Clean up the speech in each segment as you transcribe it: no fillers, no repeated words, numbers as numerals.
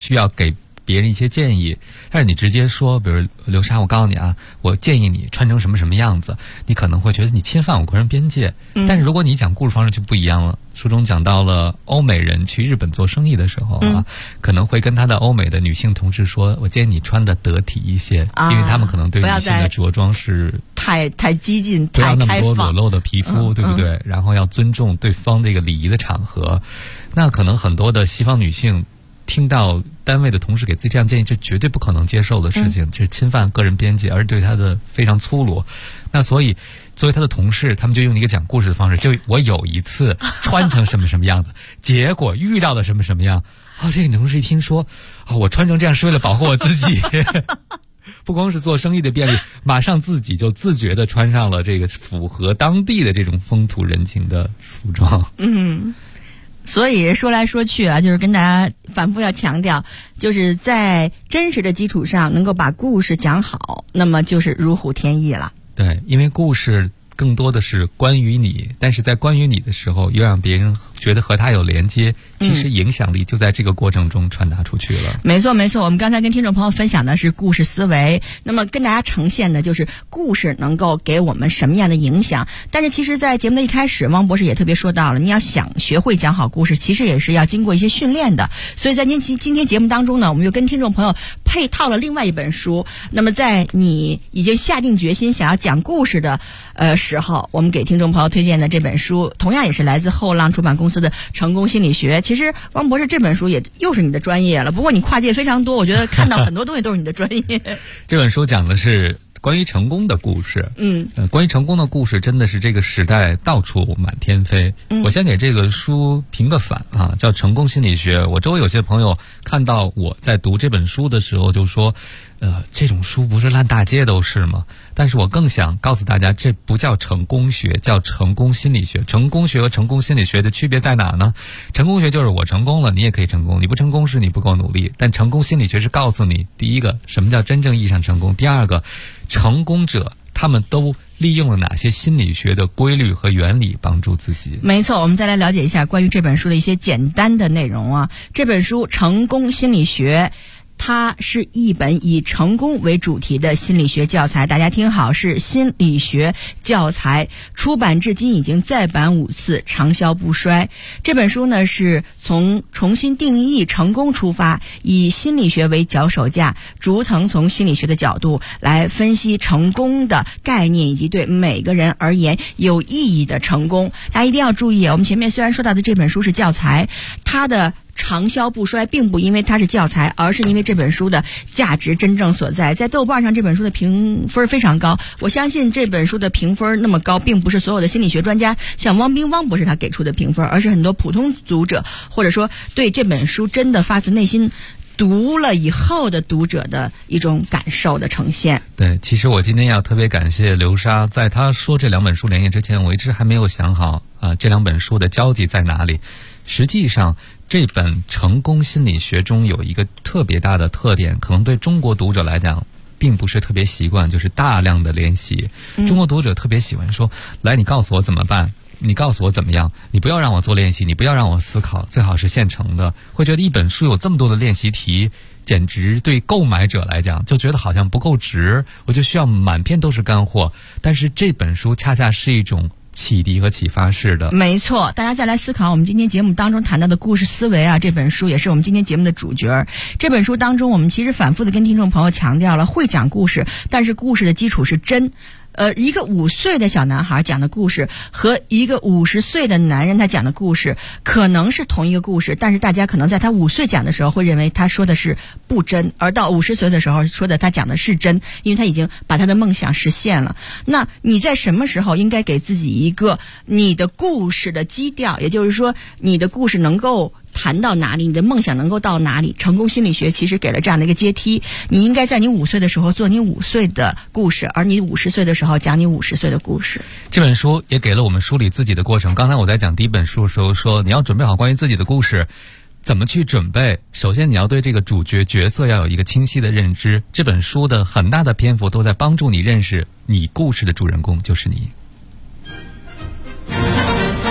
需要给别人一些建议，但是你直接说，比如刘莎，我告诉你啊，我建议你穿成什么什么样子，你可能会觉得你侵犯我个人边界。但是如果你讲故事方式就不一样了。书中讲到了欧美人去日本做生意的时候啊，可能会跟他的欧美的女性同事说，我建议你穿得得体一些，因为他们可能对女性的着装是太激进， 不要那么多裸露的皮肤，对不对？然后要尊重对方这个礼仪的场合。那可能很多的西方女性听到单位的同事给自己这样建议，这绝对不可能接受的事情，就是侵犯个人边界，而对他的非常粗鲁。那所以作为他的同事，他们就用一个讲故事的方式，就我有一次穿成什么什么样子，结果遇到了什么什么样。这个女同事一听说，我穿成这样是为了保护我自己。不光是做生意的便利，马上自己就自觉地穿上了这个符合当地的这种风土人情的服装。 所以说来说去啊，就是跟大家反复要强调，就是在真实的基础上能够把故事讲好，那么就是如虎添翼了。 对，因为故事更多的是关于你，但是在关于你的时候又让别人觉得和他有连接，其实影响力就在这个过程中传达出去了。 没错没错，我们刚才跟听众朋友分享的是故事思维，那么跟大家呈现的就是故事能够给我们什么样的影响。但是其实在节目的一开始，汪博士也特别说到了，你要想学会讲好故事，其实也是要经过一些训练的。所以在今天节目当中呢，我们又跟听众朋友配套了另外一本书。那么在你已经下定决心想要讲故事的时候，我们给听众朋友推荐的这本书同样也是来自后浪出版公司的成功心理学。其实汪博士这本书又是你的专业了，不过你跨界非常多，我觉得看到很多东西都是你的专业。 这本书讲的是关于成功的故事。关于成功的故事真的是这个时代到处满天飞。我先给这个书评个反啊，叫成功心理学。我周围有些朋友看到我在读这本书的时候就说，这种书不是烂大街都是吗？但是我更想告诉大家，这不叫成功学，叫成功心理学。成功学和成功心理学的区别在哪呢？成功学就是我成功了，你也可以成功；你不成功是你不够努力。但成功心理学是告诉你，第一个，什么叫真正意义上成功；第二个，成功者他们都利用了哪些心理学的规律和原理帮助自己。 没错，我们再来了解一下关于这本书的一些简单的内容啊。这本书《成功心理学》它是一本以成功为主题的心理学教材，大家听好，是心理学教材，出版至今已经再版5次，畅销不衰。这本书呢是从重新定义成功出发，以心理学为脚手架，逐层从心理学的角度来分析成功的概念，以及对每个人而言有意义的成功。大家一定要注意，我们前面虽然说到的这本书是教材，它的长销不衰并不因为它是教材，而是因为这本书的价值真正所在。在豆瓣上这本书的评分非常高，我相信这本书的评分那么高，并不是所有的心理学专家像汪博士他给出的评分，而是很多普通读者，或者说对这本书真的发自内心读了以后的读者的一种感受的呈现。 对，其实我今天要特别感谢刘莎，在她说这2本书连页之前，我一直还没有想好这2本书的交集在哪里。实际上这本成功心理学中有一个特别大的特点，可能对中国读者来讲并不是特别习惯，就是大量的练习。中国读者特别喜欢说，来，你告诉我怎么办，你告诉我怎么样，你不要让我做练习，你不要让我思考，最好是现成的。会觉得一本书有这么多的练习题，简直对购买者来讲就觉得好像不够值，我就需要满篇都是干货。但是这本书恰恰是一种启迪和启发式的。 没错，大家再来思考我们今天节目当中谈到的故事思维啊，这本书也是我们今天节目的主角。这本书当中我们其实反复的跟听众朋友强调了，会讲故事，但是故事的基础是真。一个5岁的小男孩讲的故事和一个50岁的男人他讲的故事可能是同一个故事，但是大家可能在他5岁讲的时候会认为他说的是不真，而到50岁的时候说的他讲的是真，因为他已经把他的梦想实现了。那你在什么时候应该给自己一个你的故事的基调，也就是说你的故事能够谈到哪里，你的梦想能够到哪里。成功心理学其实给了这样的一个阶梯，你应该在你5岁的时候做你5岁的故事，而你50岁的时候讲你50岁的故事。 这本书也给了我们梳理自己的过程。刚才我在讲第1本书的时候说，你要准备好关于自己的故事，怎么去准备？首先你要对这个主角角色要有一个清晰的认知。这本书的很大的篇幅都在帮助你认识你故事的主人公就是你。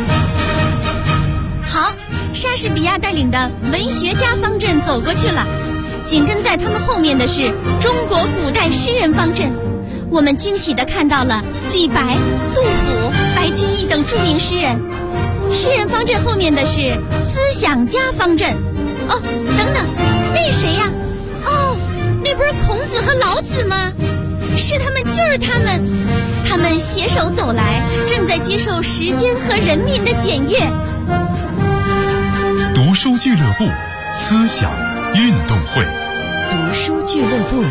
好，莎士比亚带领的文学家方阵走过去了。 紧跟在他们后面的是中国古代诗人方阵，我们惊喜地看到了李白、杜甫、白居易等著名诗人。诗人方阵后面的是思想家方阵。哦，等等，那谁呀？哦，那不是孔子和老子吗？是他们，就是他们，他们携手走来，正在接受时间和人民的检阅。 读书俱乐部，思想运动会。 读书俱乐部。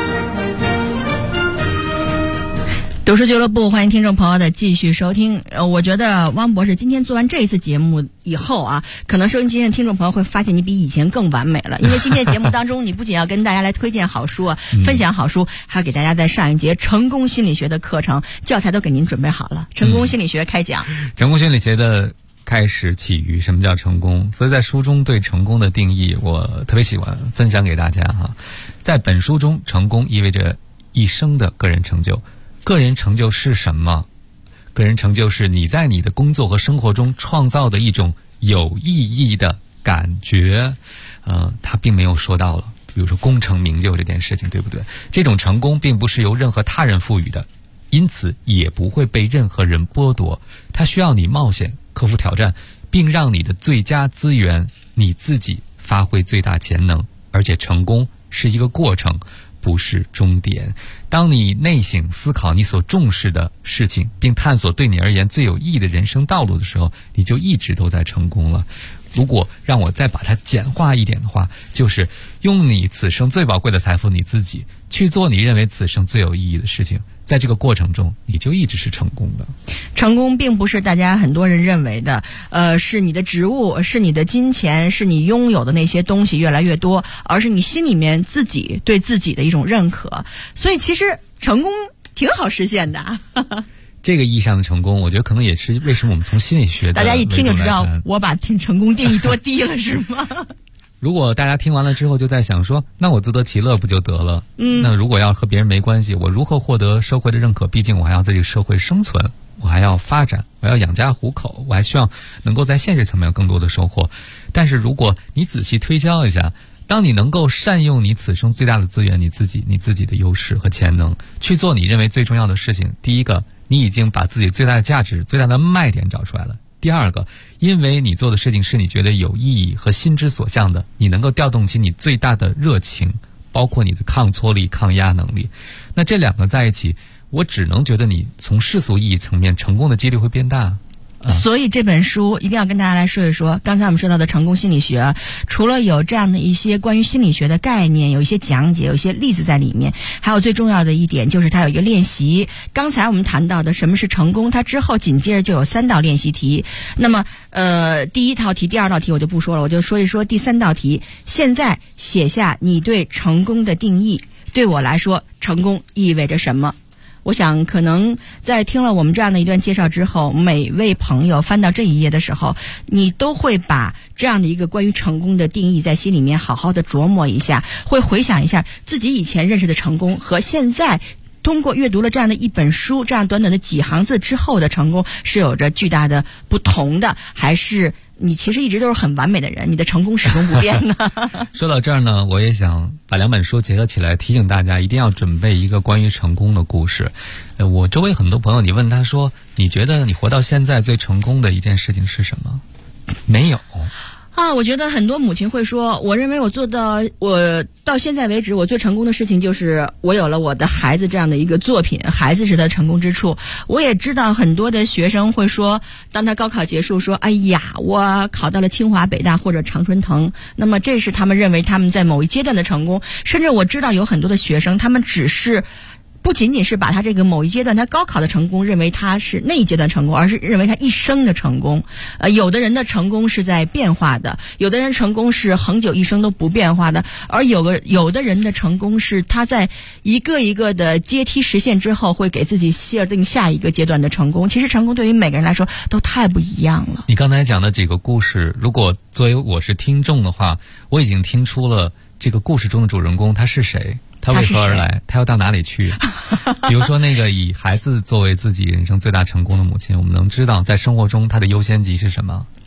读书俱乐部，欢迎听众朋友的继续收听。我觉得汪博士今天做完这一次节目以后啊，可能收音机的听众朋友会发现你比以前更完美了。因为今天节目当中，你不仅要跟大家来推荐好书啊，分享好书，还要给大家在上一节成功心理学的课程教材都给您准备好了。成功心理学开讲。 成功心理学的开始起于什么叫成功，所以在书中对成功的定义我特别喜欢分享给大家哈。在本书中，成功意味着一生的个人成就。个人成就是什么？个人成就是你在你的工作和生活中创造的一种有意义的感觉。他并没有说到了，比如说功成名就这件事情，对不对？这种成功并不是由任何他人赋予的，因此也不会被任何人剥夺。它需要你冒险，克服挑战，并让你的最佳资源你自己发挥最大潜能。而且成功是一个过程，不是终点。当你内省思考你所重视的事情，并探索对你而言最有意义的人生道路的时候，你就一直都在成功了。如果让我再把它简化一点的话，就是用你此生最宝贵的财富你自己去做你认为此生最有意义的事情，在这个过程中你就一直是成功的。 成功并不是大家很多人认为的是你的职务，是你的金钱，是你拥有的那些东西越来越多，而是你心里面自己对自己的一种认可。所以其实成功挺好实现的。 这个意义上的成功，我觉得可能也是为什么我们从心理学的大家一听就知道我把成功定义多低了是吗？ 如果大家听完了之后就在想说，那我自得其乐不就得了？那如果要和别人没关系，我如何获得社会的认可？毕竟我还要在这个社会生存，我还要发展，我要养家糊口，我还希望能够在现实层面有更多的收获。但是如果你仔细推敲一下，当你能够善用你此生最大的资源，你自己的优势和潜能，去做你认为最重要的事情，第一个，你已经把自己最大的价值、最大的卖点找出来了。第二个，因为你做的事情是你觉得有意义和心之所向的，你能够调动起你最大的热情，包括你的抗挫力、抗压能力。那这两个在一起，我只能觉得你从世俗意义层面成功的几率会变大。 所以这本书一定要跟大家来说一说，刚才我们说到的成功心理学，除了有这样的一些关于心理学的概念，有一些讲解，有一些例子在里面，还有最重要的一点就是它有一个练习。刚才我们谈到的什么是成功，它之后紧接着就有3道练习题。那么第一道题、第2道题我就不说了，我就说一说第3道题。现在写下你对成功的定义，对我来说成功意味着什么？我想可能在听了我们这样的一段介绍之后，每位朋友翻到这一页的时候，你都会把这样的一个关于成功的定义在心里面好好的琢磨一下，会回想一下自己以前认识的成功和现在通过阅读了这样的一本书，这样短短的几行字之后的成功是有着巨大的不同的，还是你其实一直都是很完美的人，你的成功始终不变呢？ 说到这儿呢，我也想把2本书结合起来，提醒大家一定要准备一个关于成功的故事。我周围很多朋友，你问他说，你觉得你活到现在最成功的一件事情是什么？没有。 我觉得很多母亲会说，我认为我到现在为止，我最成功的事情就是我有了我的孩子这样的一个作品，孩子是他成功之处。我也知道很多的学生会说，当他高考结束说，哎呀，我考到了清华北大或者常春藤，那么这是他们认为他们在某一阶段的成功。甚至我知道有很多的学生，他们不仅仅是把他这个某一阶段他高考的成功认为他是那一阶段成功，而是认为他一生的成功。有的人的成功是在变化的，有的人成功是恒久一生都不变化的，而有的人的成功是他在一个一个的阶梯实现之后会给自己设定下一个阶段的成功。其实成功对于每个人来说都太不一样了。 你刚才讲的几个故事，如果作为我是听众的话，我已经听出了这个故事中的主人公他是谁，他为何而来，他要到哪里去。比如说那个以孩子作为自己人生最大成功的母亲，我们能知道在生活中他的优先级是什么。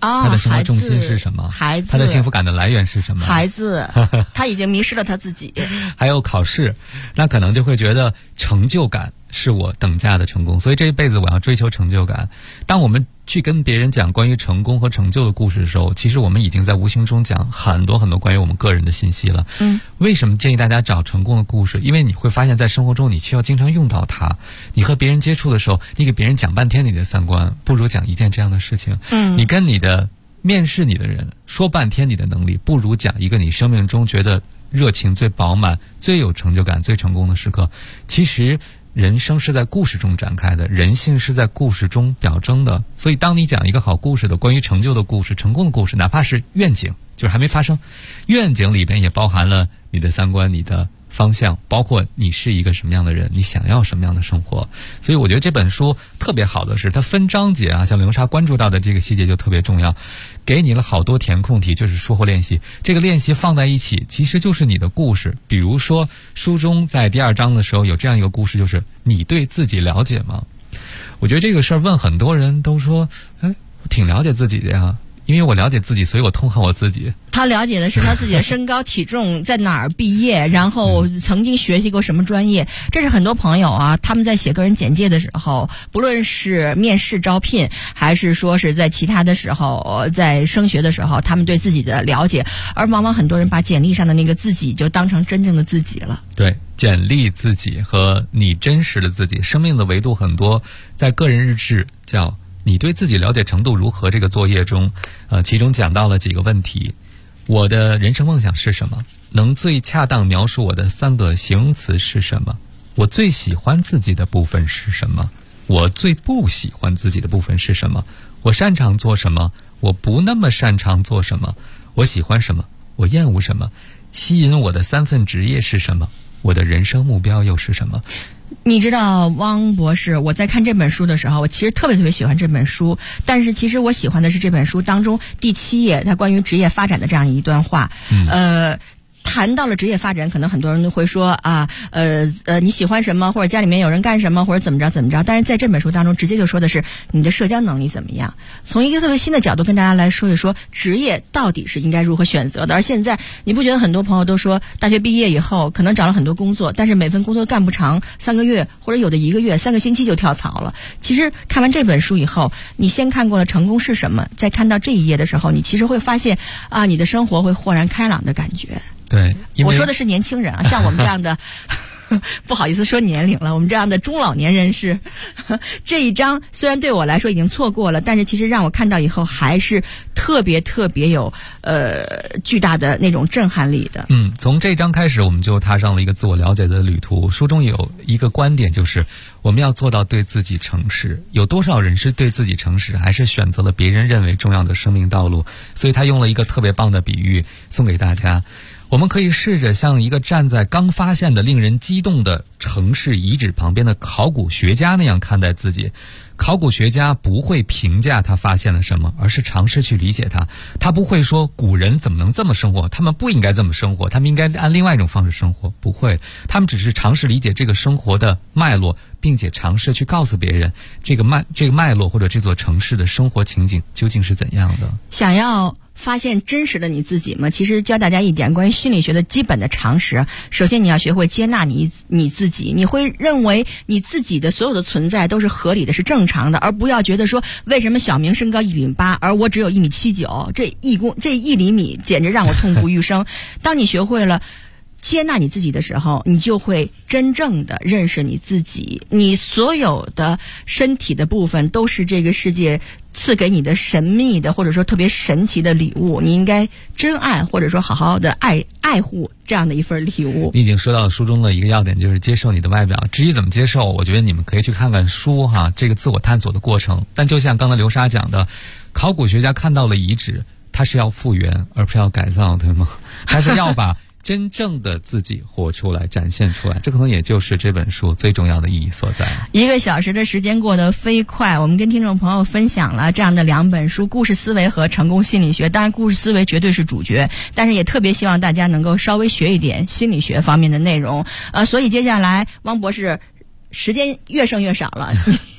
他的生活重心是什么？ 孩子， 他的幸福感的来源是什么？ 孩子，他已经迷失了他自己。 还有考试，那可能就会觉得成就感是我等价的成功，所以这一辈子我要追求成就感。当我们去跟别人讲关于成功和成就的故事的时候，其实我们已经在无形中讲很多很多关于我们个人的信息了。为什么建议大家找成功的故事？因为你会发现在生活中你需要经常用到它。你和别人接触的时候，你给别人讲半天你的三观，不如讲一件这样的事情。你跟你的面试你的人说半天你的能力，不如讲一个你生命中觉得热情最饱满、最有成就感、最成功的时刻。其实人生是在故事中展开的，人性是在故事中表征的。所以当你讲一个好故事的关于成就的故事、成功的故事，哪怕是愿景，就是还没发生，愿景里边也包含了你的三观、你的方向，包括你是一个什么样的人，你想要什么样的生活。所以我觉得这本书特别好的是它分章节啊，像刘莎关注到的这个细节就特别重要，给你了好多填空题，就是说后练习。这个练习放在一起其实就是你的故事。比如说书中在第2章的时候有这样一个故事，就是你对自己了解吗？我觉得这个事儿问很多人都说我挺了解自己的呀，因为我了解自己，所以我痛恨我自己。 他了解的是他自己的身高体重，在哪儿毕业，然后曾经学习过什么专业。这是很多朋友啊，他们在写个人简介的时候，不论是面试招聘，还是说是在其他的时候，在升学的时候，他们对自己的了解，而往往很多人把简历上的那个自己就当成真正的自己了。 对，简历自己和你真实的自己，生命的维度很多，在个人日志叫你对自己了解程度如何这个作业中，其中讲到了几个问题。我的人生梦想是什么？能最恰当描述我的3个形容词是什么？我最喜欢自己的部分是什么？我最不喜欢自己的部分是什么？我擅长做什么？我不那么擅长做什么？我喜欢什么？我厌恶什么？吸引我的3份职业是什么？我的人生目标又是什么？ 你知道汪博士，我在看这本书的时候，我其实特别喜欢这本书，但是其实我喜欢的是这本书当中第7页，它关于职业发展的这样一段话。谈到了职业发展，可能很多人都会说你喜欢什么，或者家里面有人干什么，或者怎么着。但是在这本书当中，直接就说的是你的社交能力怎么样。从一个特别新的角度跟大家来说一说，职业到底是应该如何选择的。而现在你不觉得很多朋友都说，大学毕业以后可能找了很多工作，但是每份工作干不长3个月，或者有的1个月、3个星期就跳槽了。其实看完这本书以后，你先看过了成功是什么，再看到这一页的时候，你其实会发现你的生活会豁然开朗的感觉。 对， 我说的是年轻人啊，像我们这样的不好意思说年龄了，我们这样的中老年人士，这一章虽然对我来说已经错过了，但是其实让我看到以后还是特别有巨大的那种震撼力的。 从这一章开始，我们就踏上了一个自我了解的旅途。书中有一个观点，就是我们要做到对自己诚实。有多少人是对自己诚实，还是选择了别人认为重要的生命道路？所以他用了一个特别棒的比喻送给大家。我们可以试着像一个站在刚发现的令人激动的城市遗址旁边的考古学家那样看待自己。考古学家不会评价他发现了什么，而是尝试去理解它。他不会说古人怎么能这么生活，他们不应该这么生活，他们应该按另外一种方式生活。不会，他们只是尝试理解这个生活的脉络，并且尝试去告诉别人这个脉络或者这座城市的生活情景究竟是怎样的。 想要发现真实的你自己吗？其实教大家一点关于心理学的基本的常识。首先你要学会接纳你自己，你会认为你自己的所有的存在都是合理的，是正常的，而不要觉得说为什么小明身高1.8米，而我只有1.79米，这1厘米简直让我痛不欲生。当你学会了接纳你自己的时候，你就会真正的认识你自己。你所有的身体的部分都是这个世界赐给你的神秘的，或者说特别神奇的礼物，你应该珍爱，或者说好好的爱护这样的一份礼物。 你已经说到书中的一个要点，就是接受你的外表。至于怎么接受，我觉得你们可以去看看书这个自我探索的过程。但就像刚才刘莎讲的，考古学家看到了遗址，他是要复原而不是要改造，对吗？他是要把真正的自己活出来，展现出来，这可能也就是这本书最重要的意义所在。 1个小时的时间过得飞快，我们跟听众朋友分享了这样的2本书，故事思维和成功心理学。当然故事思维绝对是主角，但是也特别希望大家能够稍微学一点心理学方面的内容。所以接下来汪博士时间越剩越少了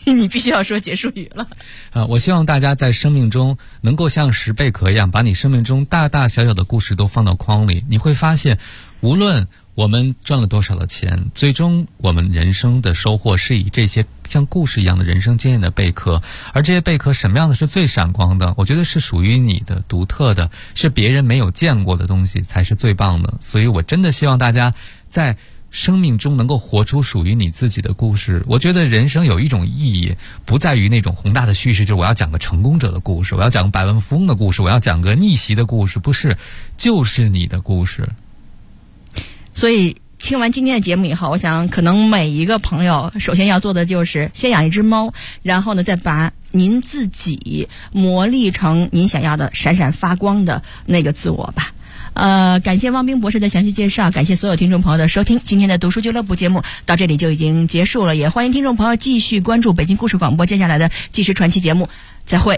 你必须要说结束语了。 我希望大家在生命中能够像石贝壳一样，把你生命中大大小小的故事都放到筐里，你会发现，无论我们赚了多少的钱，最终我们人生的收获是以这些像故事一样的人生经验的贝壳。而这些贝壳什么样的是最闪光的？我觉得是属于你的、独特的，是别人没有见过的东西才是最棒的。所以我真的希望大家在生命中能够活出属于你自己的故事。我觉得人生有一种意义，不在于那种宏大的叙事，就是我要讲个成功者的故事，我要讲个百万富翁的故事，我要讲个逆袭的故事，不是，就是你的故事。 所以听完今天的节目以后，我想可能每一个朋友首先要做的就是先养一只猫，然后呢再把您自己磨砺成您想要的闪闪发光的那个自我吧。感谢汪冰博士的详细介绍，感谢所有听众朋友的收听。今天的读书俱乐部节目到这里就已经结束了，也欢迎听众朋友继续关注北京故事广播接下来的纪实传奇节目，再会。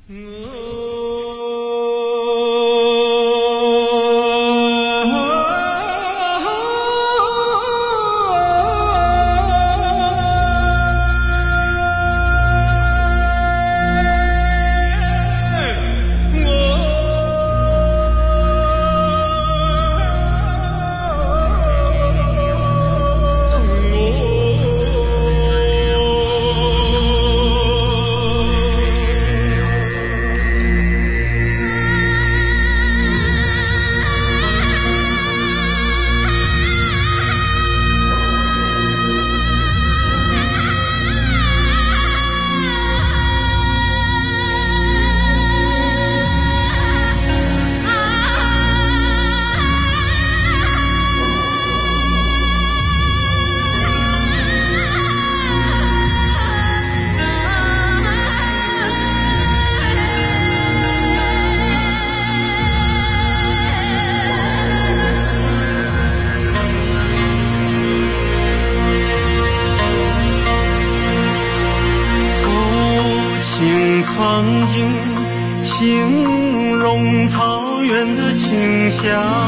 曾经形容草原的清香，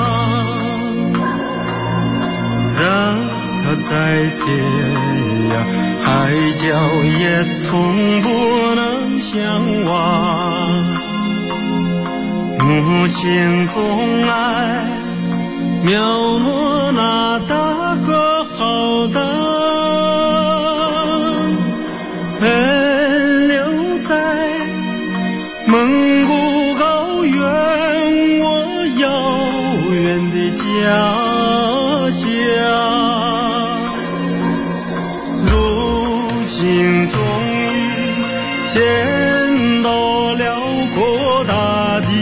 让它在天涯海角也从不能相忘。母亲总爱描摹那大河浩荡，奔流在蒙古高原，我遥远的家乡。如今终于见到辽阔大地，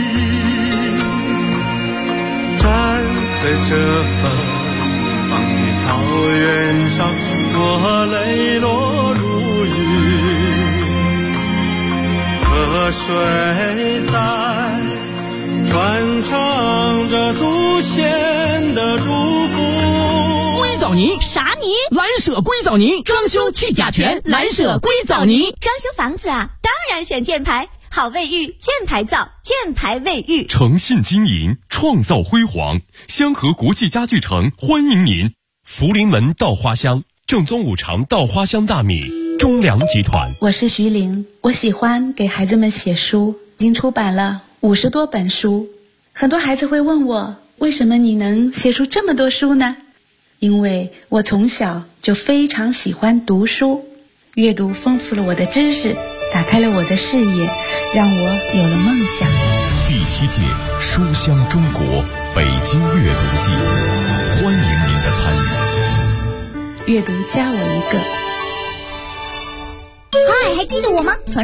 站在这芬芳的草原上，我泪落如雨。河水在传唱着祖先的祝福。 硅藻泥啥泥？ 蓝舍硅藻泥，装修去甲醛，蓝舍硅藻泥。 装修房子啊，当然选箭牌，好卫浴，箭牌造，箭牌卫浴。 诚信经营，创造辉煌。香河国际家具城欢迎您。福临门稻花香，正宗五常稻花香大米。中粮集团。 我是徐玲，我喜欢给孩子们写书，已经出版了50多本书。很多孩子会问我，为什么你能写出这么多书呢？因为我从小就非常喜欢读书，阅读丰富了我的知识，打开了我的视野，让我有了梦想。 第7届书香中国北京阅读季，欢迎您的参与。 阅读加我一个。 嗨，还记得我吗？传